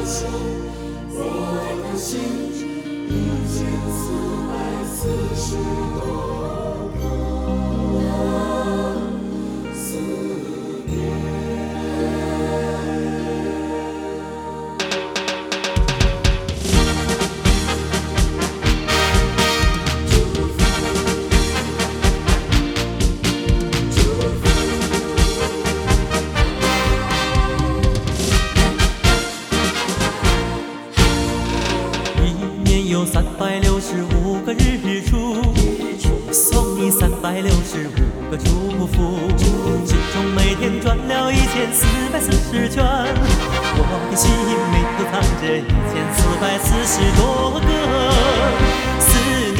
心，我的心1440多个思念。 有365个日出，送你365个祝福，心中每天转了1440圈，我的心里头藏着1440多个思念。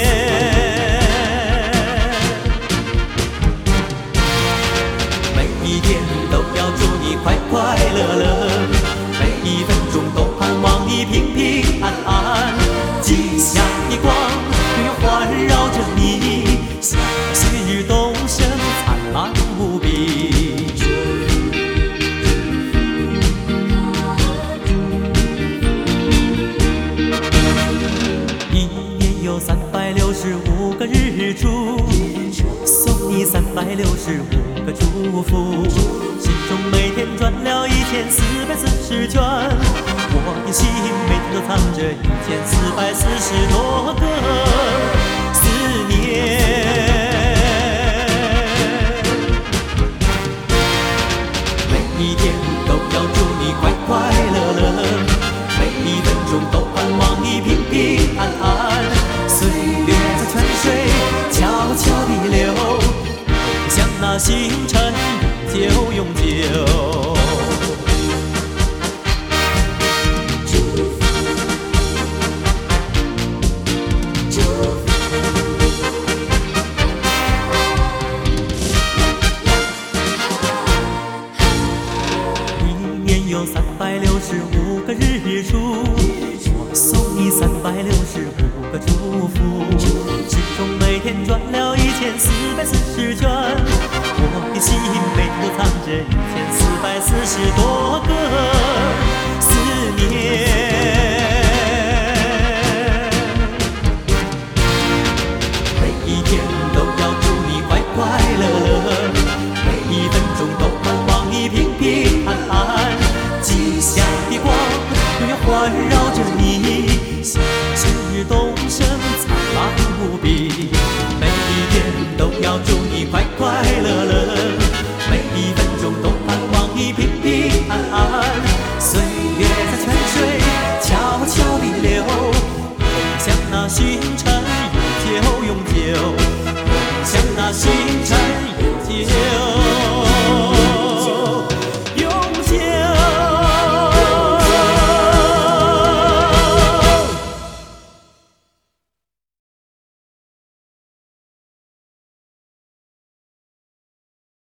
每一天都要祝你快快乐乐，每一分钟都盼望你平平安安。吉祥的光永远环绕着你，像旭日东升，灿烂无比。一年有365个日出，送你365个祝福，心中每天转了1440圈，我的心每天都藏着1440多个思念。每一天都要祝你快快乐乐，每一分钟都盼望你平平安安。岁月在泉水悄悄地流，像那星辰永久永久。有365